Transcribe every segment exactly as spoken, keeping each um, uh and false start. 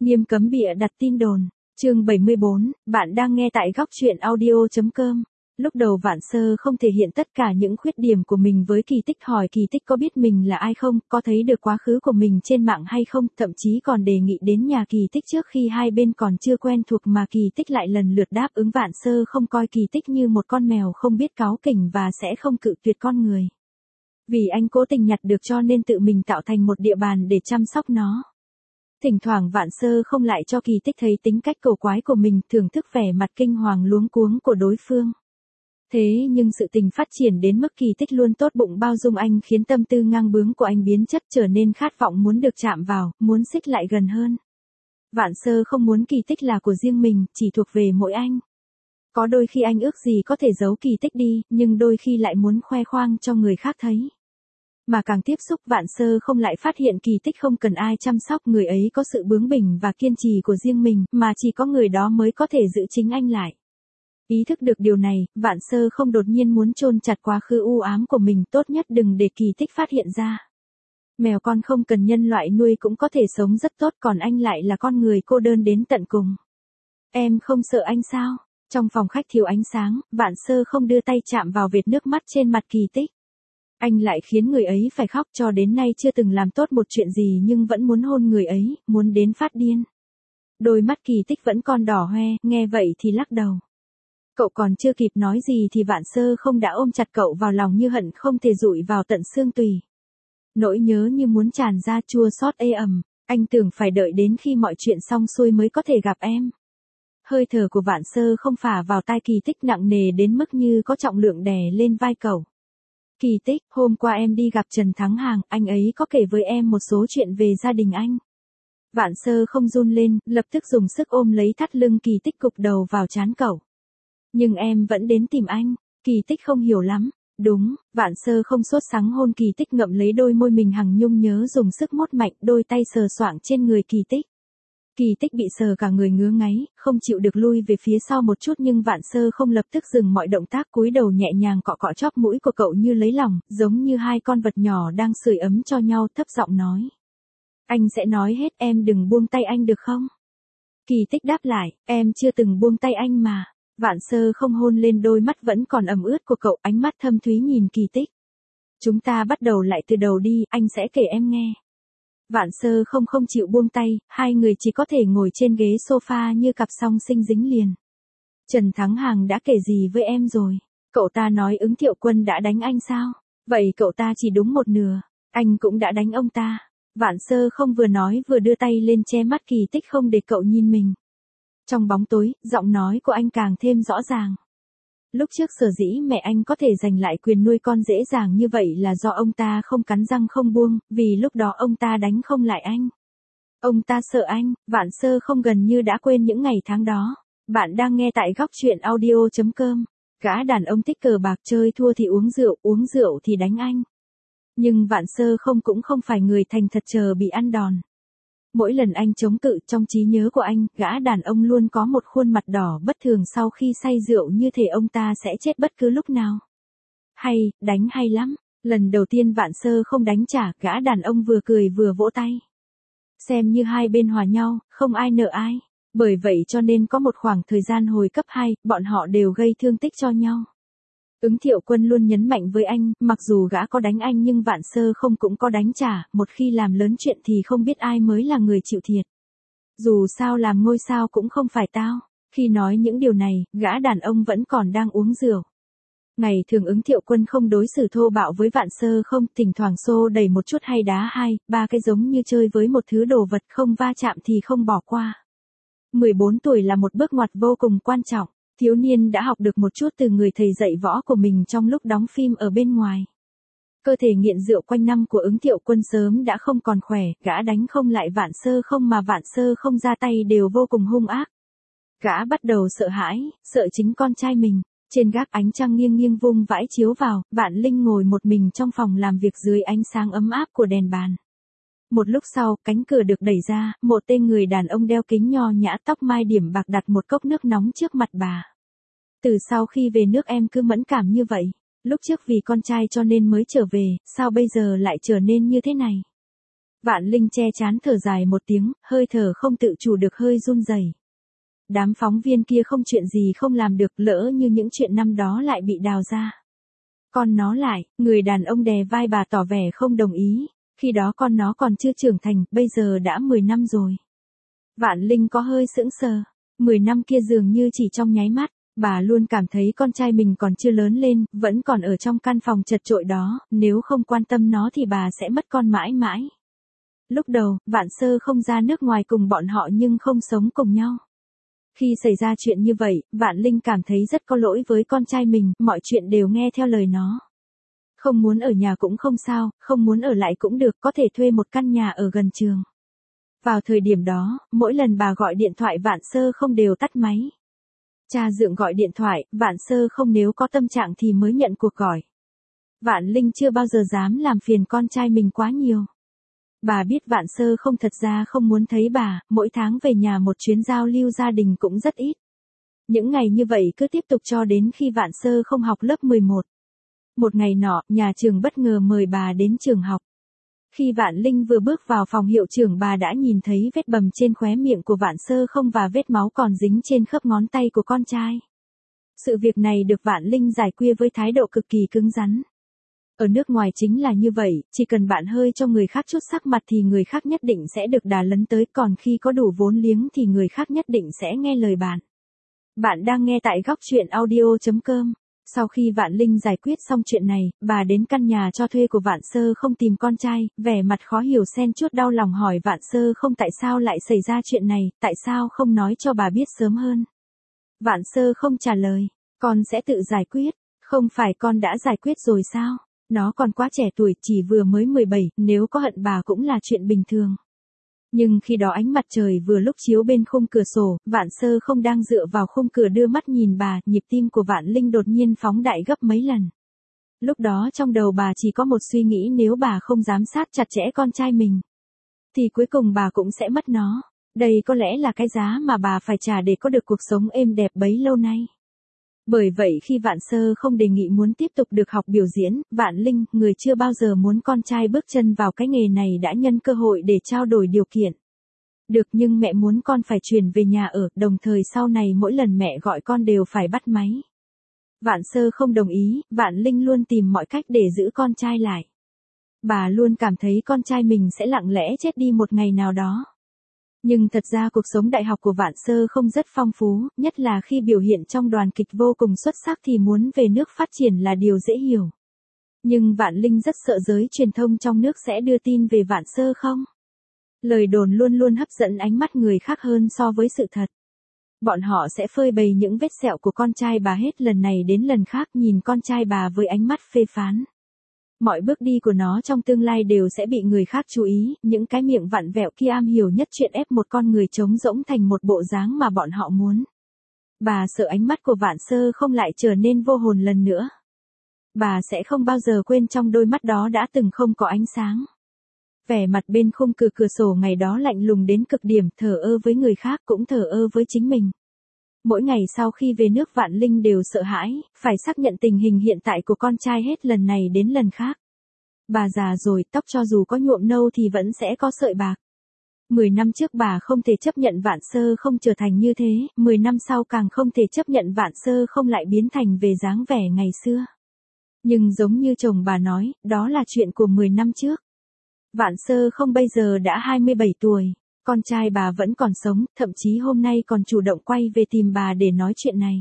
Nghiêm cấm bịa đặt tin đồn. Chương bảy mươi bốn, bạn đang nghe tại góc truyện audio.com. Lúc đầu Vạn Sơ không thể hiện tất cả những khuyết điểm của mình với Kỳ Tích, hỏi Kỳ Tích có biết mình là ai không, có thấy được quá khứ của mình trên mạng hay không, thậm chí còn đề nghị đến nhà Kỳ Tích trước khi hai bên còn chưa quen thuộc, mà Kỳ Tích lại lần lượt đáp ứng. Vạn Sơ không coi Kỳ Tích như một con mèo không biết cáu kỉnh và sẽ không cự tuyệt con người. Vì anh cố tình nhặt được cho nên tự mình tạo thành một địa bàn để chăm sóc nó. Thỉnh thoảng Vạn Sơ không lại cho Kỳ Tích thấy tính cách cổ quái của mình, thưởng thức vẻ mặt kinh hoàng luống cuống của đối phương. Thế nhưng sự tình phát triển đến mức Kỳ Tích luôn tốt bụng bao dung anh, khiến tâm tư ngang bướng của anh biến chất, trở nên khát vọng muốn được chạm vào, muốn xích lại gần hơn. Vạn Sơ không muốn Kỳ Tích là của riêng mình, chỉ thuộc về mỗi anh. Có đôi khi anh ước gì có thể giấu Kỳ Tích đi, nhưng đôi khi lại muốn khoe khoang cho người khác thấy. Mà càng tiếp xúc, Vạn Sơ không lại phát hiện Kỳ Tích không cần ai chăm sóc, người ấy có sự bướng bỉnh và kiên trì của riêng mình, mà chỉ có người đó mới có thể giữ chính anh lại. Ý thức được điều này, Vạn Sơ không đột nhiên muốn chôn chặt quá khứ u ám của mình, tốt nhất đừng để Kỳ Tích phát hiện ra. Mèo con không cần nhân loại nuôi cũng có thể sống rất tốt, còn anh lại là con người cô đơn đến tận cùng. Em không sợ anh sao? Trong phòng khách thiếu ánh sáng, Vạn Sơ không đưa tay chạm vào vệt nước mắt trên mặt Kỳ Tích. Anh lại khiến người ấy phải khóc, cho đến nay chưa từng làm tốt một chuyện gì nhưng vẫn muốn hôn người ấy, muốn đến phát điên. Đôi mắt Kỳ Tích vẫn còn đỏ hoe, nghe vậy thì lắc đầu. Cậu còn chưa kịp nói gì thì Vạn Sơ không đã ôm chặt cậu vào lòng như hận không thể dụi vào tận xương tùy. Nỗi nhớ như muốn tràn ra, chua xót ê ẩm, anh tưởng phải đợi đến khi mọi chuyện xong xuôi mới có thể gặp em. Hơi thở của Vạn Sơ không phả vào tai Kỳ Tích nặng nề đến mức như có trọng lượng đè lên vai cậu. Kỳ Tích, hôm qua em đi gặp Trần Thắng Hàng, anh ấy có kể với em một số chuyện về gia đình anh. Vạn Sơ không run lên, lập tức dùng sức ôm lấy thắt lưng Kỳ Tích, gục đầu vào trán cậu. Nhưng em vẫn đến tìm anh. Kỳ Tích không hiểu lắm. Đúng, Vạn Sơ không sốt sắng hôn Kỳ Tích, ngậm lấy đôi môi mình hằng nhung nhớ, dùng sức mốt mạnh, đôi tay sờ soạng trên người Kỳ Tích. Kỳ Tích bị sờ cả người ngứa ngáy, không chịu được lui về phía sau một chút, nhưng Vạn Sơ không lập tức dừng mọi động tác, cúi đầu nhẹ nhàng cọ cọ chóp mũi của cậu như lấy lòng, giống như hai con vật nhỏ đang sưởi ấm cho nhau, thấp giọng nói. Anh sẽ nói hết, em đừng buông tay anh được không? Kỳ Tích đáp lại, em chưa từng buông tay anh mà. Vạn Sơ không hôn lên đôi mắt vẫn còn ẩm ướt của cậu, ánh mắt thâm thúy nhìn Kỳ Tích. Chúng ta bắt đầu lại từ đầu đi, anh sẽ kể em nghe. Vạn Sơ không không chịu buông tay, hai người chỉ có thể ngồi trên ghế sofa như cặp song sinh dính liền. Trần Thắng Hàng đã kể gì với em rồi? Cậu ta nói Ứng Thiệu Quân đã đánh anh sao? Vậy cậu ta chỉ đúng một nửa, anh cũng đã đánh ông ta. Vạn Sơ không vừa nói vừa đưa tay lên che mắt Kỳ Tích không để cậu nhìn mình. Trong bóng tối, giọng nói của anh càng thêm rõ ràng. Lúc trước sở dĩ mẹ anh có thể giành lại quyền nuôi con dễ dàng như vậy là do ông ta không cắn răng không buông, vì lúc đó ông ta đánh không lại anh. Ông ta sợ anh. Vạn Sơ không gần như đã quên những ngày tháng đó. Bạn đang nghe tại góc truyện audio.com. Gã đàn ông thích cờ bạc, chơi thua thì uống rượu, uống rượu thì đánh anh. Nhưng Vạn Sơ không cũng không phải người thành thật chờ bị ăn đòn. Mỗi lần anh chống cự, trong trí nhớ của anh, gã đàn ông luôn có một khuôn mặt đỏ bất thường sau khi say rượu, như thể ông ta sẽ chết bất cứ lúc nào. Hay, đánh hay lắm. Lần đầu tiên Vạn Sơ không đánh trả, gã đàn ông vừa cười vừa vỗ tay. Xem như hai bên hòa nhau, không ai nợ ai. Bởi vậy cho nên có một khoảng thời gian hồi cấp hai, bọn họ đều gây thương tích cho nhau. Ứng Thiệu Quân luôn nhấn mạnh với anh, mặc dù gã có đánh anh nhưng Vạn Sơ không cũng có đánh trả, một khi làm lớn chuyện thì không biết ai mới là người chịu thiệt. Dù sao làm ngôi sao cũng không phải tao. Khi nói những điều này, gã đàn ông vẫn còn đang uống rượu. Ngày thường Ứng Thiệu Quân không đối xử thô bạo với Vạn Sơ không, thỉnh thoảng xô đẩy một chút hay đá hai, ba cái giống như chơi với một thứ đồ vật, không va chạm thì không bỏ qua. mười bốn tuổi là một bước ngoặt vô cùng quan trọng. Thiếu niên đã học được một chút từ người thầy dạy võ của mình trong lúc đóng phim ở bên ngoài. Cơ thể nghiện rượu quanh năm của Ứng Thiệu Quân sớm đã không còn khỏe, gã đánh không lại Vạn Sơ không mà Vạn Sơ không ra tay đều vô cùng hung ác. Gã bắt đầu sợ hãi, sợ chính con trai mình. Trên gác ánh trăng nghiêng nghiêng vung vãi chiếu vào, Vạn Linh ngồi một mình trong phòng làm việc dưới ánh sáng ấm áp của đèn bàn. Một lúc sau, cánh cửa được đẩy ra, một tên người đàn ông đeo kính nho nhã, tóc mai điểm bạc đặt một cốc nước nóng trước mặt bà. Từ sau khi về nước em cứ mẫn cảm như vậy. Lúc trước vì con trai cho nên mới trở về, sao bây giờ lại trở nên như thế này? Vạn Linh che chán thở dài một tiếng, hơi thở không tự chủ được hơi run rẩy. Đám phóng viên kia không chuyện gì không làm được, lỡ như những chuyện năm đó lại bị đào ra. Con nó lại, người đàn ông đè vai bà tỏ vẻ không đồng ý, khi đó con nó còn chưa trưởng thành, bây giờ đã mười năm rồi. Vạn Linh có hơi sững sờ, mười năm kia dường như chỉ trong nháy mắt, bà luôn cảm thấy con trai mình còn chưa lớn lên, vẫn còn ở trong căn phòng chật chội đó, nếu không quan tâm nó thì bà sẽ mất con mãi mãi. Lúc đầu, Vạn Sơ không ra nước ngoài cùng bọn họ nhưng không sống cùng nhau. Khi xảy ra chuyện như vậy, Vạn Linh cảm thấy rất có lỗi với con trai mình, mọi chuyện đều nghe theo lời nó. Không muốn ở nhà cũng không sao, không muốn ở lại cũng được, có thể thuê một căn nhà ở gần trường. Vào thời điểm đó, mỗi lần bà gọi điện thoại Vạn Sơ không đều tắt máy. Cha dượng gọi điện thoại, Vạn Sơ không nếu có tâm trạng thì mới nhận cuộc gọi. Vạn Linh chưa bao giờ dám làm phiền con trai mình quá nhiều. Bà biết Vạn Sơ không thật ra không muốn thấy bà, mỗi tháng về nhà một chuyến giao lưu gia đình cũng rất ít. Những ngày như vậy cứ tiếp tục cho đến khi Vạn Sơ không học lớp mười một. Một ngày nọ, nhà trường bất ngờ mời bà đến trường học. Khi Vạn Linh vừa bước vào phòng hiệu trưởng, bà đã nhìn thấy vết bầm trên khóe miệng của Vạn Sơ không và vết máu còn dính trên khớp ngón tay của con trai. Sự việc này được Vạn Linh giải quyết với thái độ cực kỳ cứng rắn. Ở nước ngoài chính là như vậy, chỉ cần bạn hơi cho người khác chút sắc mặt thì người khác nhất định sẽ được đà lấn tới, còn khi có đủ vốn liếng thì người khác nhất định sẽ nghe lời bạn. Bạn đang nghe tại góc truyện audio chấm com. Sau khi Vạn Linh giải quyết xong chuyện này, bà đến căn nhà cho thuê của Vạn Sơ không tìm con trai, vẻ mặt khó hiểu xen chút đau lòng hỏi Vạn Sơ không tại sao lại xảy ra chuyện này, tại sao không nói cho bà biết sớm hơn. Vạn Sơ không trả lời, con sẽ tự giải quyết, không phải con đã giải quyết rồi sao, nó còn quá trẻ tuổi, chỉ vừa mới mười bảy, nếu có hận bà cũng là chuyện bình thường. Nhưng khi đó ánh mặt trời vừa lúc chiếu bên khung cửa sổ, Vạn Sơ không đang dựa vào khung cửa đưa mắt nhìn bà, nhịp tim của Vạn Linh đột nhiên phóng đại gấp mấy lần. Lúc đó trong đầu bà chỉ có một suy nghĩ, nếu bà không giám sát chặt chẽ con trai mình, thì cuối cùng bà cũng sẽ mất nó. Đây có lẽ là cái giá mà bà phải trả để có được cuộc sống êm đẹp bấy lâu nay. Bởi vậy khi Vạn Sơ không đề nghị muốn tiếp tục được học biểu diễn, Vạn Linh, người chưa bao giờ muốn con trai bước chân vào cái nghề này, đã nhân cơ hội để trao đổi điều kiện. Được, nhưng mẹ muốn con phải chuyển về nhà ở, đồng thời sau này mỗi lần mẹ gọi con đều phải bắt máy. Vạn Sơ không đồng ý, Vạn Linh luôn tìm mọi cách để giữ con trai lại. Bà luôn cảm thấy con trai mình sẽ lặng lẽ chết đi một ngày nào đó. Nhưng thật ra cuộc sống đại học của Vạn Sơ không rất phong phú, nhất là khi biểu hiện trong đoàn kịch vô cùng xuất sắc thì muốn về nước phát triển là điều dễ hiểu. Nhưng Vạn Linh rất sợ giới truyền thông trong nước sẽ đưa tin về Vạn Sơ không. Lời đồn luôn luôn hấp dẫn ánh mắt người khác hơn so với sự thật. Bọn họ sẽ phơi bày những vết sẹo của con trai bà hết lần này đến lần khác, nhìn con trai bà với ánh mắt phê phán. Mọi bước đi của nó trong tương lai đều sẽ bị người khác chú ý, những cái miệng vặn vẹo kia am hiểu nhất chuyện ép một con người trống rỗng thành một bộ dáng mà bọn họ muốn. Bà sợ ánh mắt của Vạn Sơ không lại trở nên vô hồn lần nữa. Bà sẽ không bao giờ quên trong đôi mắt đó đã từng không có ánh sáng. Vẻ mặt bên khung cửa cửa sổ ngày đó lạnh lùng đến cực điểm, thờ ơ với người khác cũng thờ ơ với chính mình. Mỗi ngày sau khi về nước Vạn Linh đều sợ hãi, phải xác nhận tình hình hiện tại của con trai hết lần này đến lần khác. Bà già rồi, tóc cho dù có nhuộm nâu thì vẫn sẽ có sợi bạc. Mười năm trước bà không thể chấp nhận Vạn Sơ không trở thành như thế, mười năm sau càng không thể chấp nhận Vạn Sơ không lại biến thành về dáng vẻ ngày xưa. Nhưng giống như chồng bà nói, đó là chuyện của mười năm trước. Vạn Sơ không bây giờ đã hai mươi bảy tuổi. Con trai bà vẫn còn sống, thậm chí hôm nay còn chủ động quay về tìm bà để nói chuyện này.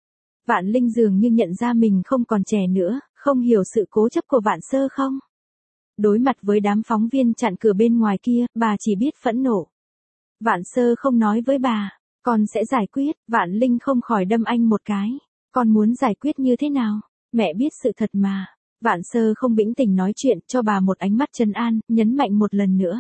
Vạn Linh dường như nhận ra mình không còn trẻ nữa, không hiểu sự cố chấp của Vạn Sơ không. Đối mặt với đám phóng viên chặn cửa bên ngoài kia, bà chỉ biết phẫn nộ. Vạn Sơ không nói với bà, con sẽ giải quyết, Vạn Linh không khỏi đâm anh một cái. Con muốn giải quyết như thế nào? Mẹ biết sự thật mà. Vạn Sơ không bĩnh tỉnh nói chuyện, cho bà một ánh mắt trấn an, nhấn mạnh một lần nữa.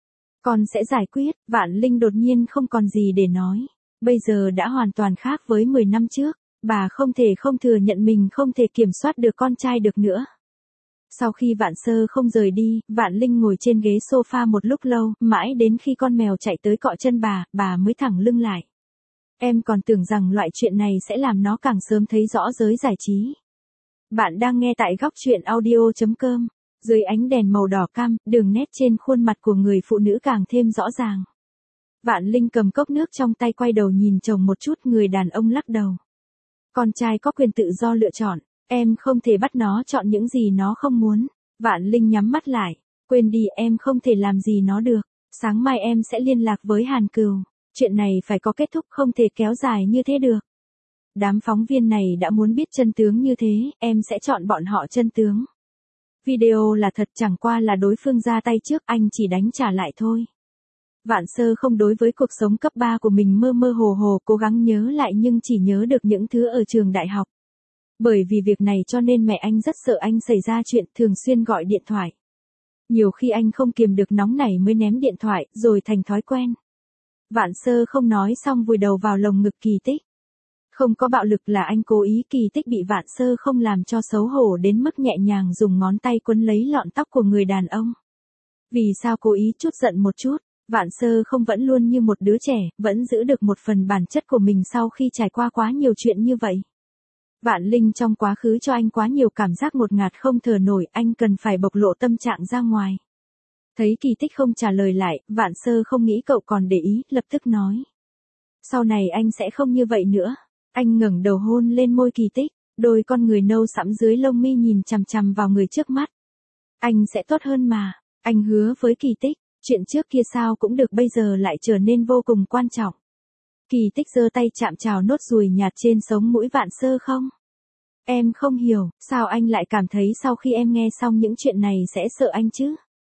Con sẽ giải quyết, Vạn Linh đột nhiên không còn gì để nói. Bây giờ đã hoàn toàn khác với mười năm trước, bà không thể không thừa nhận mình không thể kiểm soát được con trai được nữa. Sau khi Vạn Sơ không rời đi, Vạn Linh ngồi trên ghế sofa một lúc lâu, mãi đến khi con mèo chạy tới cọ chân bà, bà mới thẳng lưng lại. Em còn tưởng rằng loại chuyện này sẽ làm nó càng sớm thấy rõ giới giải trí. Bạn đang nghe tại góc truyện audio chấm com. Dưới ánh đèn màu đỏ cam, đường nét trên khuôn mặt của người phụ nữ càng thêm rõ ràng. Vạn Linh cầm cốc nước trong tay quay đầu nhìn chồng một chút, người đàn ông lắc đầu. Con trai có quyền tự do lựa chọn, em không thể bắt nó chọn những gì nó không muốn. Vạn Linh nhắm mắt lại, quên đi, em không thể làm gì nó được. Sáng mai em sẽ liên lạc với Hàn Cừu. Chuyện này phải có kết thúc, không thể kéo dài như thế được. Đám phóng viên này đã muốn biết chân tướng như thế, em sẽ chọn bọn họ chân tướng. Video là thật, chẳng qua là đối phương ra tay trước, anh chỉ đánh trả lại thôi. Vạn Sơ không đối với cuộc sống cấp ba của mình mơ mơ hồ hồ, cố gắng nhớ lại nhưng chỉ nhớ được những thứ ở trường đại học. Bởi vì việc này cho nên mẹ anh rất sợ anh xảy ra chuyện, thường xuyên gọi điện thoại. Nhiều khi anh không kiềm được nóng nảy mới ném điện thoại, rồi thành thói quen. Vạn Sơ không nói xong vùi đầu vào lồng ngực Kỳ Tích. Không có bạo lực, là anh cố ý. Kỳ Tích bị Vạn Sơ không làm cho xấu hổ đến mức nhẹ nhàng dùng ngón tay quấn lấy lọn tóc của người đàn ông. Vì sao cố ý? Chút giận một chút. Vạn Sơ không vẫn luôn như một đứa trẻ, vẫn giữ được một phần bản chất của mình sau khi trải qua quá nhiều chuyện như vậy. Vạn Linh trong quá khứ cho anh quá nhiều cảm giác ngột ngạt không thở nổi, anh cần phải bộc lộ tâm trạng ra ngoài. Thấy Kỳ Tích không trả lời lại, Vạn Sơ không nghĩ cậu còn để ý, lập tức nói. Sau này anh sẽ không như vậy nữa. Anh ngẩng đầu hôn lên môi Kỳ Tích, đôi con người nâu sẫm dưới lông mi nhìn chằm chằm vào người trước mắt. Anh sẽ tốt hơn mà, anh hứa với Kỳ Tích, chuyện trước kia sao cũng được, bây giờ lại trở nên vô cùng quan trọng. Kỳ Tích giơ tay chạm chào nốt ruồi nhạt trên sống mũi Vạn Sơ. Không. Em không hiểu, sao anh lại cảm thấy sau khi em nghe xong những chuyện này sẽ sợ anh chứ?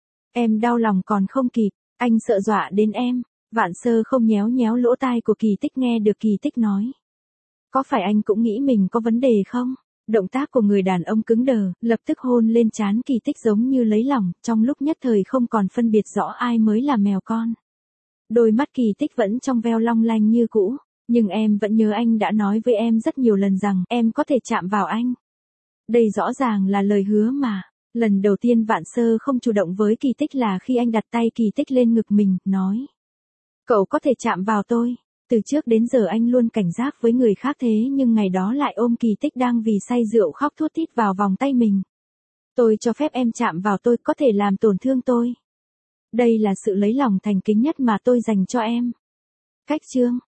Em đau lòng còn không kịp, anh sợ dọa đến em. Vạn Sơ không nhéo nhéo lỗ tai của Kỳ Tích, nghe được Kỳ Tích nói. Có phải anh cũng nghĩ mình có vấn đề không? Động tác của người đàn ông cứng đờ, lập tức hôn lên trán Kỳ Tích giống như lấy lòng, trong lúc nhất thời không còn phân biệt rõ ai mới là mèo con. Đôi mắt Kỳ Tích vẫn trong veo long lanh như cũ, nhưng em vẫn nhớ anh đã nói với em rất nhiều lần rằng em có thể chạm vào anh. Đây rõ ràng là lời hứa mà. Lần đầu tiên Vạn Sơ không chủ động với Kỳ Tích là khi anh đặt tay Kỳ Tích lên ngực mình, nói. Cậu có thể chạm vào tôi. Từ trước đến giờ anh luôn cảnh giác với người khác, thế nhưng ngày đó lại ôm Kỳ Tích đang vì say rượu khóc thút thít vào vòng tay mình. Tôi cho phép em chạm vào tôi, có thể làm tổn thương tôi. Đây là sự lấy lòng thành kính nhất mà tôi dành cho em. Cách chương